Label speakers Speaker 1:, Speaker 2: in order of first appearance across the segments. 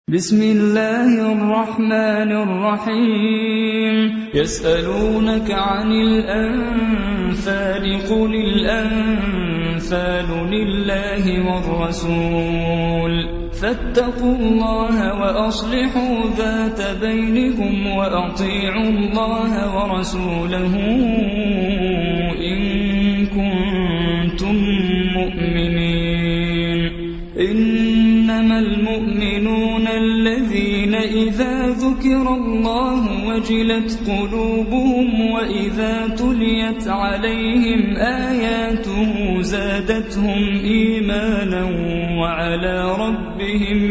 Speaker 1: بسم الله الرحمن الرحيم يسألونك عن الأنفال قل الأنفال لله والرسول فاتقوا الله وأصلحوا ذات بينكم وأطيعوا الله ورسوله إن كنتم مؤمنين إنما المؤمنون الذين إذا ذكر الله وجلت قلوبهم وإذا تليت عليهم آياته زادتهم إيمانا وعلى ربهم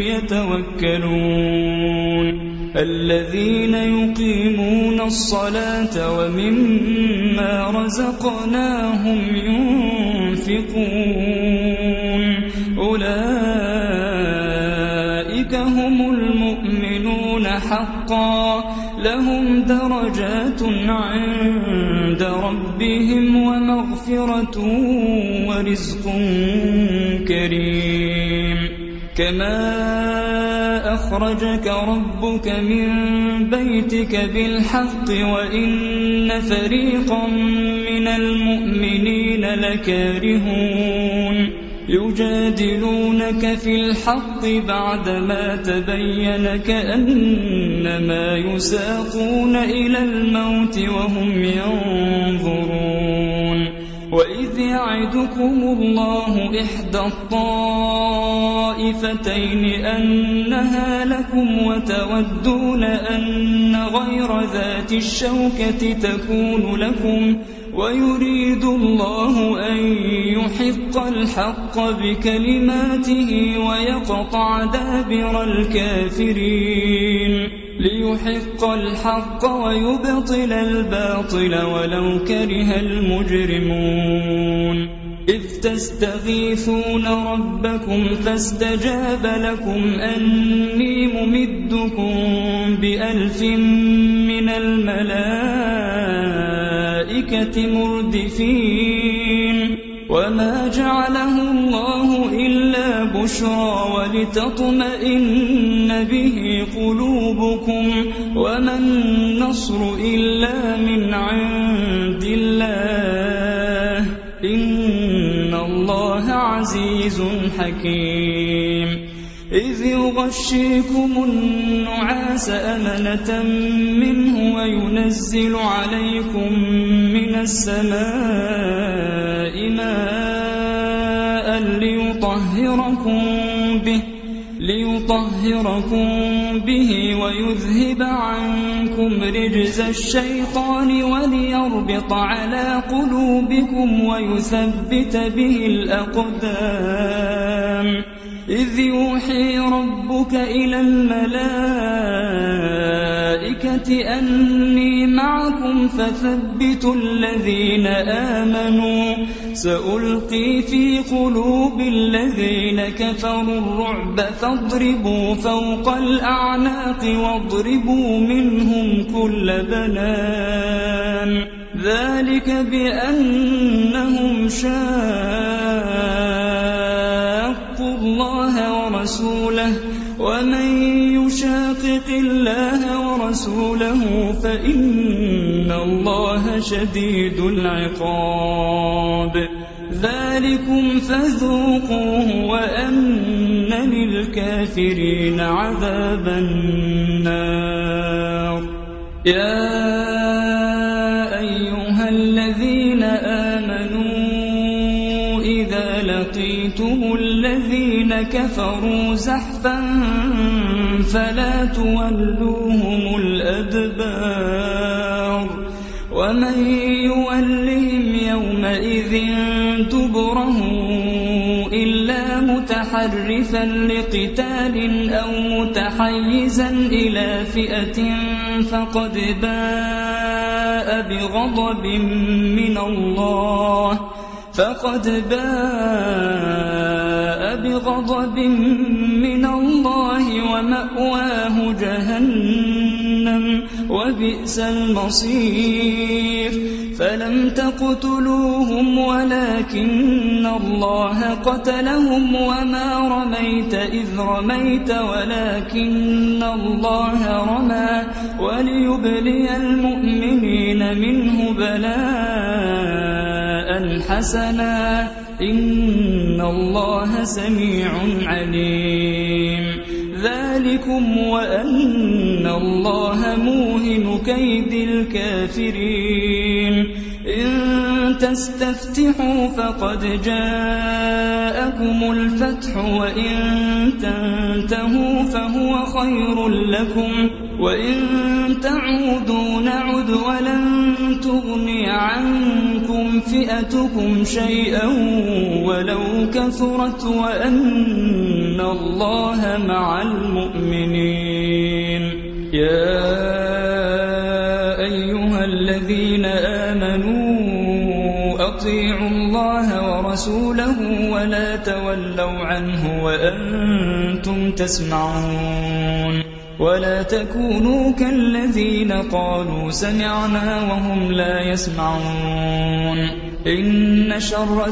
Speaker 1: يتوكلون الذين يقيمون الصلاة ومما رزقناهم ينفقون أولئك هم المؤمنون حقا لهم درجات عند ربهم ومغفرة ورزق كريم كما أخرجك ربك من بيتك بالحق وإن فريقا من المؤمنين لكارهون يجادلونك في الحق بعدما تبين كأنما يساقون إلى الموت وهم ينظرون وإذ يعدكم الله إحدى الطائفتين أنها لكم وتودون أن غير ذات الشوكة تكون لكم ويريد الله أن يحق الحق بكلماته ويقطع دابر الكافرين ليحق الحق ويبطل الباطل ولو كره المجرمون إذ تستغيثون ربكم فاستجاب لكم أني ممدكم ب1000 من الملائكة مردفين وما جعله الله إلا بشرى ولتطمئن به قلوبكم وما النصر إلا من عند الله إن الله عزيز حكيم إذ يغشيكم النعاس أمنة منه وينزل عليكم من السماء ماء ليطهركم به ويذهب عنكم رجز الشيطان وليربط على قلوبكم ويثبت به الأقدام إذ يوحي ربك إلى الملائكة أني معكم فثبتوا الذين آمنوا سألقي في قلوب الذين كفروا الرعب فاضربوا فوق الأعناق واضربوا منهم كل بنان ذلك بأنهم شاقوا الله ورسوله ومن يشاقق الله ورسوله فإن الله شديد العقاب ذلكم فذوقوه وأن للكافرين عذاب النار يا أيها الذين آمنوا إذا لقيتم الذين كفروا زحفا فلا تولوهم الأدبار ومن يولهم يومئذ دبره إلا متحرفا لقتال أو متحيزا إلى فئة فقد باء بغضب من الله ومأواه جهنم جهنم وبئس المصير فلم تقتلوهم ولكن الله قتلهم وما رميت إذ رميت ولكن الله رمى وليبلي المؤمنين منه بلاء حسنا إن الله سميع عليم ذلكم وأن الله موهن كيد الكافرين إن تستفتحوا فقد جاءكم الفتح وإن تنتهوا فهو خير لكم وإن تعودوا نعد ولن تغني عنكم فئتكم شيئا ولو كثرت وأن الله مع المؤمنين يا أيها الذين آمنوا أطيعوا الله ورسوله ولا تولوا عنه وأنتم تسمعون ولا تكونوا كالذين قالوا سمعنا وهم لا يسمعون إن شر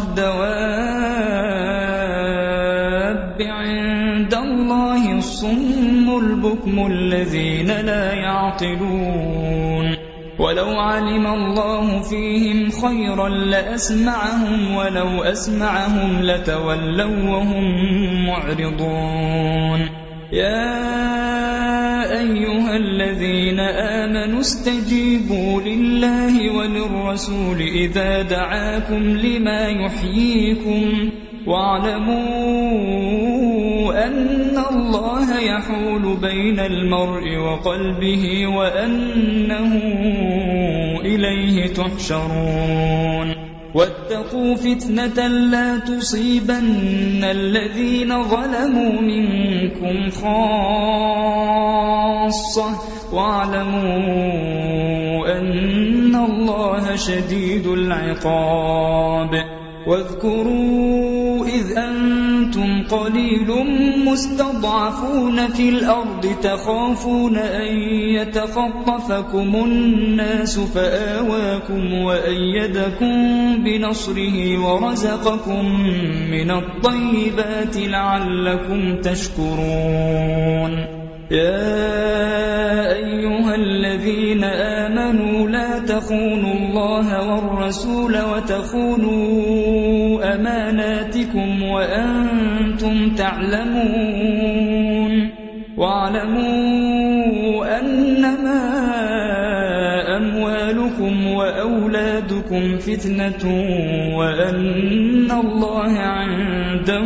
Speaker 1: الدواب عند الله الصم البكم الذين لا يعقلون ولو علم الله فيهم خيرا لأسمعهم ولو أسمعهم لتولوا وهم معرضون يا أيها الذين آمنوا استجيبوا لله وللرسول إذا دعاكم لما يحييكم واعلموا أن الله يحول بين المرء وقلبه وأنه إليه تحشرون واتقوا فتنة لا تصيبن الذين ظلموا منكم خاصة واعلموا أن الله شديد العقاب واذكروا إذ أنتم قليل مستضعفون في الأرض تخافون أن يتخطفكم الناس فآواكم وأيدكم بنصره ورزقكم من الطيبات لعلكم تشكرون يا أيها الذين آمنوا لا تخونوا الله والرسول وتخونوا أماناتكم وأنتم تعلمون واعلموا أنما أموالكم وأولادكم فتنة وأن الله عنده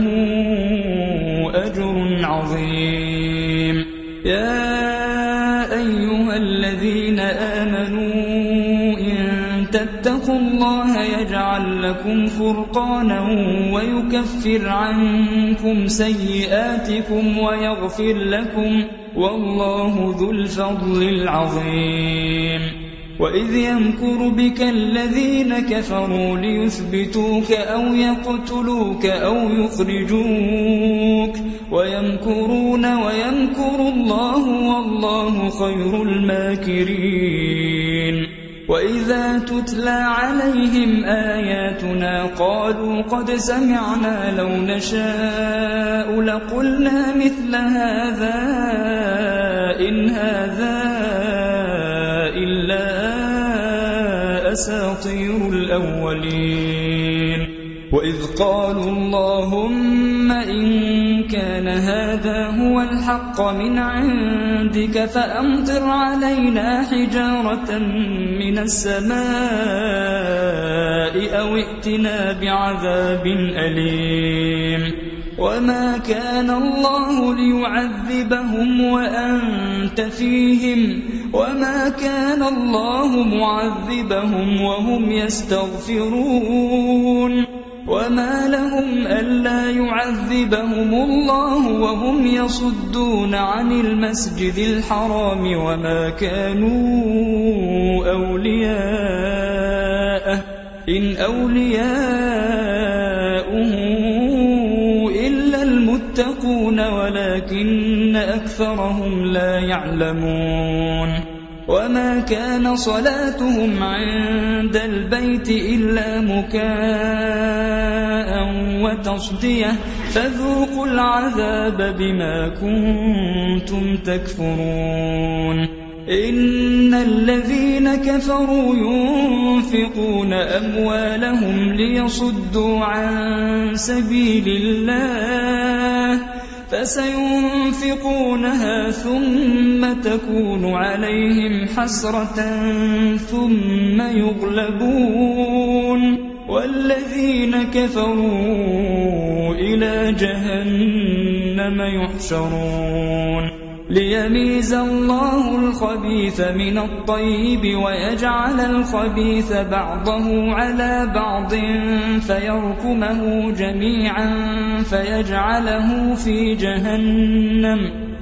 Speaker 1: أجر عظيم يا أيها الذين آمنوا إن تتقوا الله يجعل لكم فرقانا ويكفر عنكم سيئاتكم ويغفر لكم والله ذو الفضل العظيم وإذ يمكر بك الذين كفروا ليثبتوك أو يقتلوك أو يخرجوك ويمكرون ويمكر الله والله خير الماكرين وإذا تتلى عليهم آياتنا قالوا قد سمعنا لو نشاء لقلنا مثل هذا إن هذا إلا أساطير الأولين وإذ قالوا اللهم إن كان هذا هو الحق من عندك فأمطر علينا حجارة من السماء أو ائتنا بعذاب أليم وما كان الله ليعذبهم وأنت فيهم وما كان الله معذبهم وهم يستغفرون وما لهم ألا يعذبهم الله وهم يصدون عن المسجد الحرام وما كانوا أولياءه إن أولياؤه إلا المتقون ولكن أكثرهم لا يعلمون وما كان صلاتهم عند البيت إلا مكاء وتصدية فذوقوا العذاب بما كنتم تكفرون إن الذين كفروا ينفقون أموالهم ليصدوا عن سبيل الله فسينفقونها ثم تكون عليهم حسرة ثم يغلبون والذين كفروا إلى جهنم يحشرون ليميز الله الخبيث من الطيب ويجعل الخبيث بعضه على بعض فيركمه جميعا فيجعله في جهنم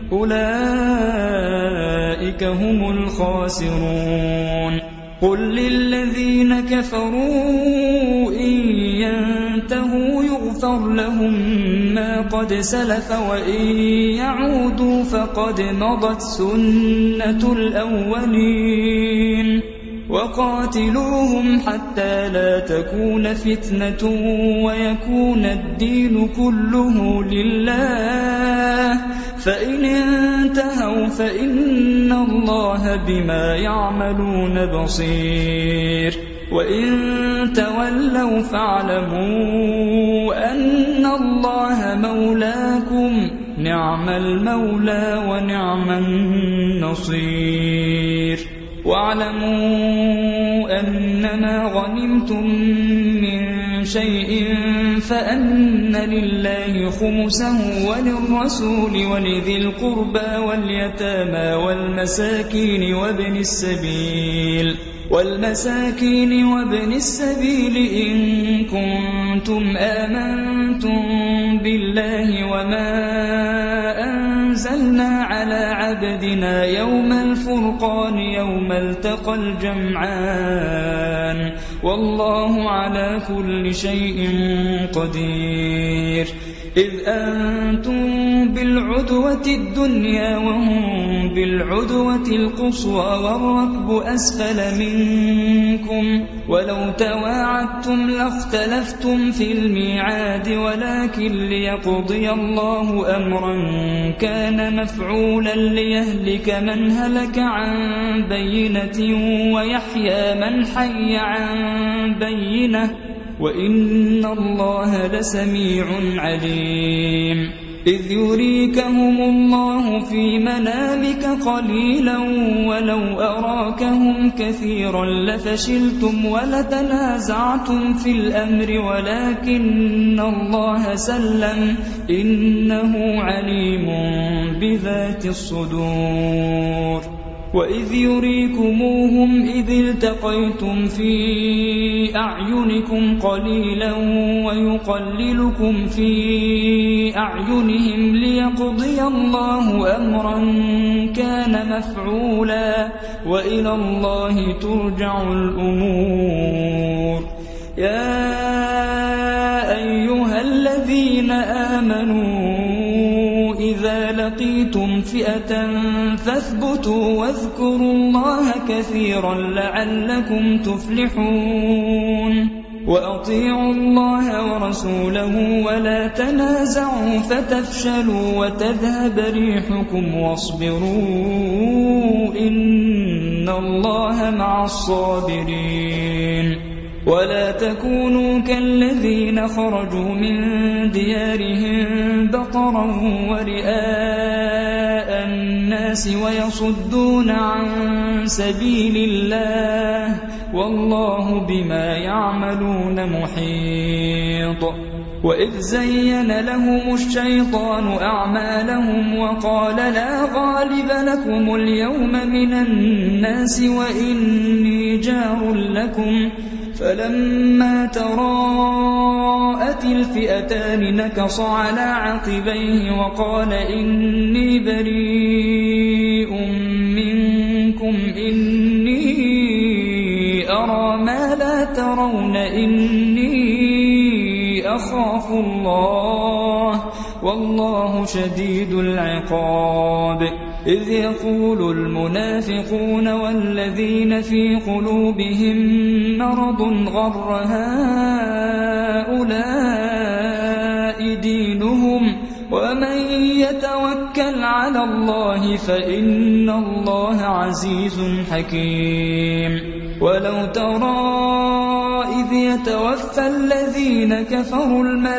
Speaker 1: أولئك هم الخاسرون قل للذين كفروا إن ينتهوا يغفر لهم ما قد سلف وإن يعودوا فقد مضت سنة الأولين وقاتلوهم حتى لا تكون فتنة ويكون الدين كله لله فإن انتهوا فإن الله بما يعملون بصير وإن تولوا فاعلموا أن الله مولاكم نعم المولى ونعم النصير واعلموا أنما غنمتم من شيء فأن لله خمسه وللرسول ولذي القربى واليتامى والمساكين وابن السبيل إن كنتم آمنتم بالله وما أنزلنا على عبدنا يوم الفرقان يوم التقى الجمعان والله على كل شيء قدير إذ أنتم بالعدوة الدنيا وهم بالعدوة القصوى والركب أسفل منكم ولو تواعدتم لاختلفتم في الميعاد ولكن ليقضي الله أمرا كان مفعولا ليهلك من هلك عن بينة ويحيى من حي عن بينة وإن الله لسميع عليم إذ يريكهم الله في منامك قليلا ولو أراكهم كثيرا لفشلتم ولتنازعتم في الأمر ولكن الله سلم إنه عليم بذات الصدور وإذ يريكموهم إذ التقيتم في أعينكم قليلا ويقللكم في أعينهم ليقضي الله أمرا كان مفعولا وإلى الله ترجع الأمور يا أيها الذين آمنوا إذا لقيتم فئة فاثبتوا واذكروا الله كثيرا لعلكم تفلحون وأطيعوا الله ورسوله ولا تنازعوا فتفشلوا وتذهب ريحكم واصبروا إن الله مع الصابرين ولا تكونوا كالذين خرجوا من ديارهم بطرا ورئاء الناس ويصدون عن سبيل الله والله بما يعملون محيط وإذ زين لهم الشيطان أعمالهم وقال لا غالب لكم اليوم من الناس وإني جار لكم فلما تراءت الفئتان نكص على عقبيه وقال إني بريء منكم إني أرى ما لا ترون إني أخاف الله والله شديد العقاب إذ يقول المنافقون والذين في قلوبهم مرض غر هؤلاء دينهم ومن يتوكل على الله فإن الله عزيز حكيم ولو ترى إذ يتوفى الذين كفروا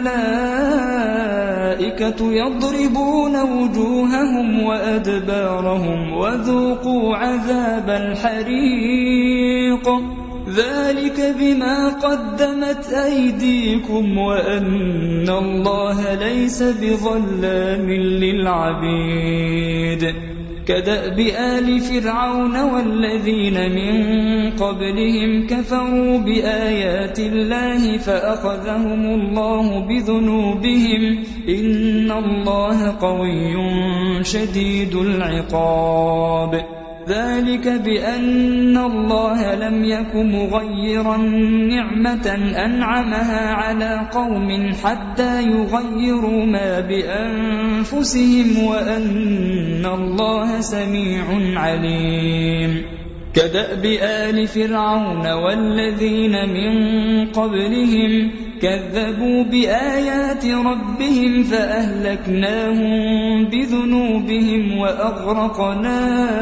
Speaker 1: الملائكة يضربون وجوههم وأدبارهم وذوقوا عذاب الحريق ذلك بما قدمت أيديكم وأن الله ليس بظلام للعبيد كدأب آل فرعون والذين من قبلهم كفروا بآيات الله فأخذهم الله بذنوبهم إن الله قوي شديد العقاب ذلك بأن الله لم يك مغيرا نعمة أنعمها على قوم حتى يغيروا ما بأنفسهم وأن الله سميع عليم كدأب آل فرعون والذين من قبلهم كذبوا بآيات ربهم فأهلكناهم بذنوبهم وأغرقنا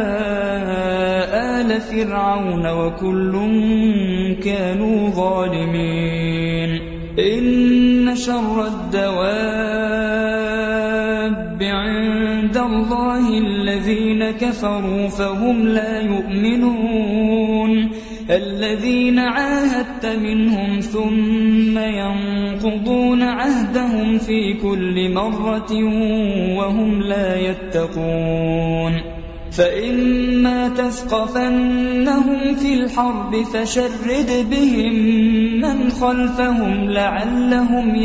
Speaker 1: آل فرعون وكل كانوا ظالمين إن شر الدواب عند الله الذين كفروا فهم لا يؤمنون الذين عاهدت منهم ثم ينقضون عهدهم في كل مرة وهم لا يتقون فإما تثقفنهم في الحرب فشرد بهم من خلفهم لعلهم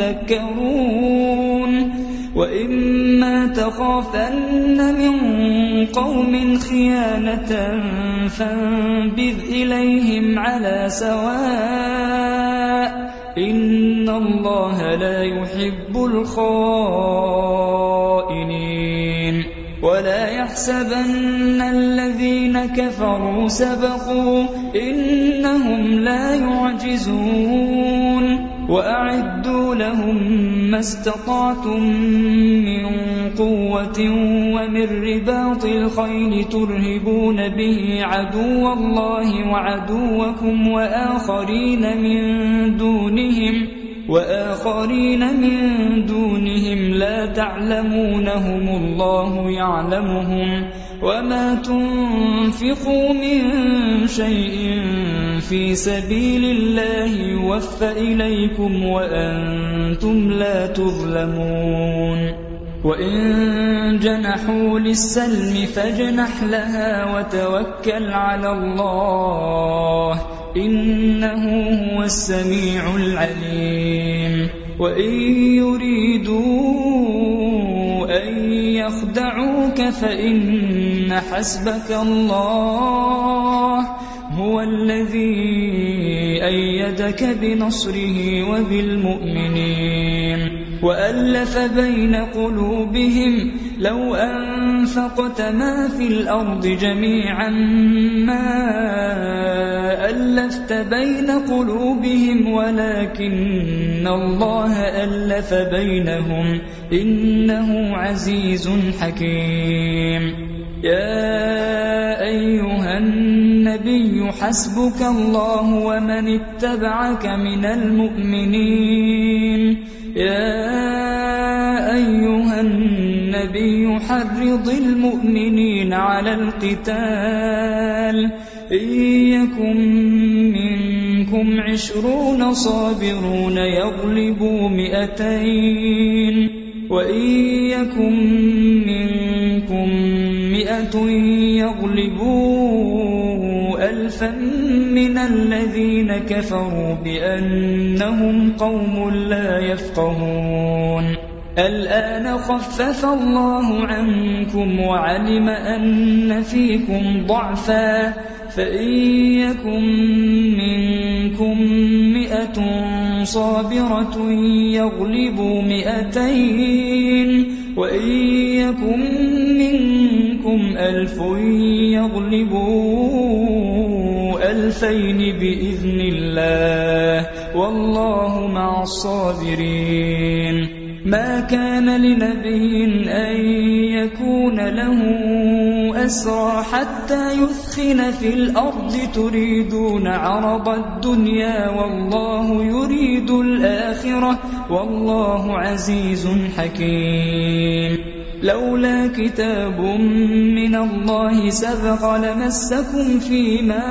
Speaker 1: يذكرون وإما تخافن من قوم خيانة فانبذ إليهم على سواء إن الله لا يحب الخائنين ولا يحسبن الذين كفروا سبقوا إنهم لا يعجزون وأعدوا لهم ما استطعتم من قوة ومن رباط الخيل ترهبون به عدو الله وعدوكم وآخرين من دونهم لا تعلمونهم الله يعلمهم وما تنفقوا من شيء في سبيل الله يوفى إليكم وأنتم لا تظلمون وإن جنحوا للسلم فاجنح لها وتوكل على الله إنه هو السميع العليم وإن يريدوا أن يخدعوك فإن حسبك الله هو الذي أيدك بنصره وبالمؤمنين وألف بين قلوبهم لو أنفقت ما في الأرض جميعا ما ألفت بين قلوبهم ولكن الله ألف بينهم إنه عزيز حكيم يا أيها النبي حسبك الله ومن اتبعك من المؤمنين يا أيها النبي حرض المؤمنين على القتال إن يكن منكم 20 صابرون يغلبوا 200 وإن يكن منكم 100 يغلبوا 1000 من الذين كفروا بأنهم قوم لا يفقهون الآن خفف الله عنكم وعلم أن فيكم ضعفا فإن يكن منكم 100 صابرة يغلبوا 200 وإن يكن منكم 1000 يغلبوا 2000 بإذن الله والله مع الصابرين. ما كان لنبي أن يكون له أسرى حتى يثخن في الأرض تريدون عرض الدنيا والله يريد الآخرة والله عزيز حكيم. لولا كتاب من الله سبق لمسكم فيما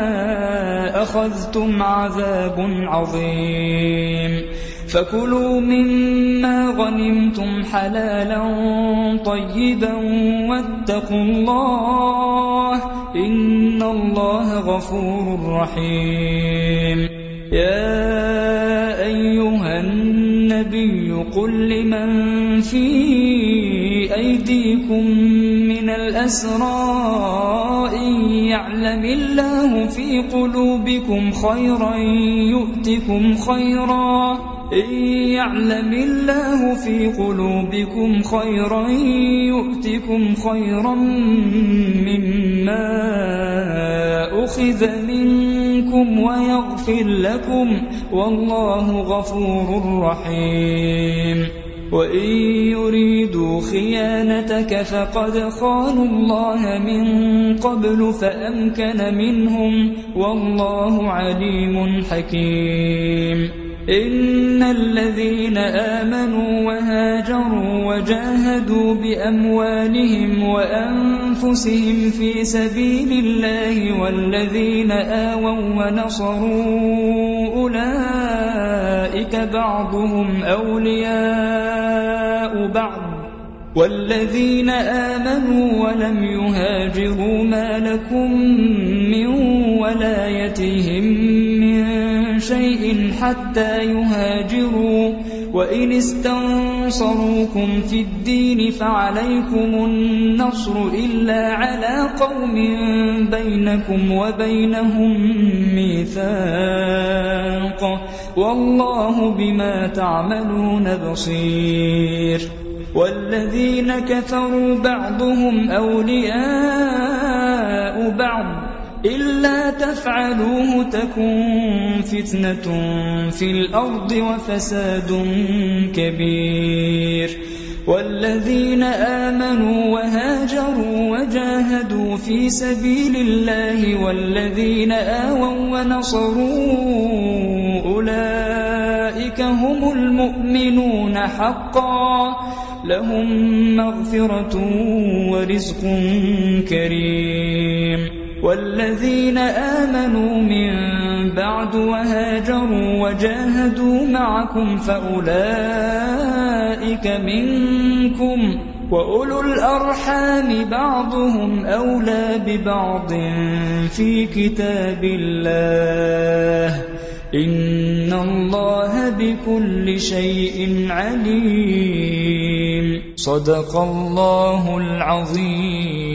Speaker 1: أخذتم عذاب عظيم. فكلوا مما غنمتم حلالا طيبا واتقوا الله إن الله غفور رحيم. يا أيها النبي قل لمن في أيديكم من الأسرى إن يعلم الله في قلوبكم خيرا يؤتكم خيرا إن يعلم الله في قلوبكم خيرا يؤتكم خيرا مما أخذ منكم ويغفر لكم والله غفور رحيم. وإن يريدوا خيانتك فقد خانوا الله من قبل فأمكن منهم والله عليم حكيم. إن الذين آمنوا وهاجروا وجاهدوا بأموالهم وأنفسهم في سبيل الله والذين آووا ونصروا أولئك بعضهم أولياء بعض والذين آمنوا ولم يهاجروا ما لكم من ولايتهم من شيء حتى يهاجروا وإن استنصروكم في الدين فعليكم النصر إلا على قوم بينكم وبينهم ميثاق والله بما تعملون بصير. والذين كفروا بعضهم أولياء بعض إلا تفعلوه تكن فتنة في الأرض وفساد كبير. والذين آمنوا وهاجروا وجاهدوا في سبيل الله والذين آووا ونصروا أولئك هم المؤمنون حقا لهم مغفرة ورزق كريم. والذين آمنوا من بعد وهاجروا وجاهدوا معكم فأولئك منكم وأولو الأرحام بعضهم أولى ببعض في كتاب الله إن الله بكل شيء عليم. صدق الله العظيم.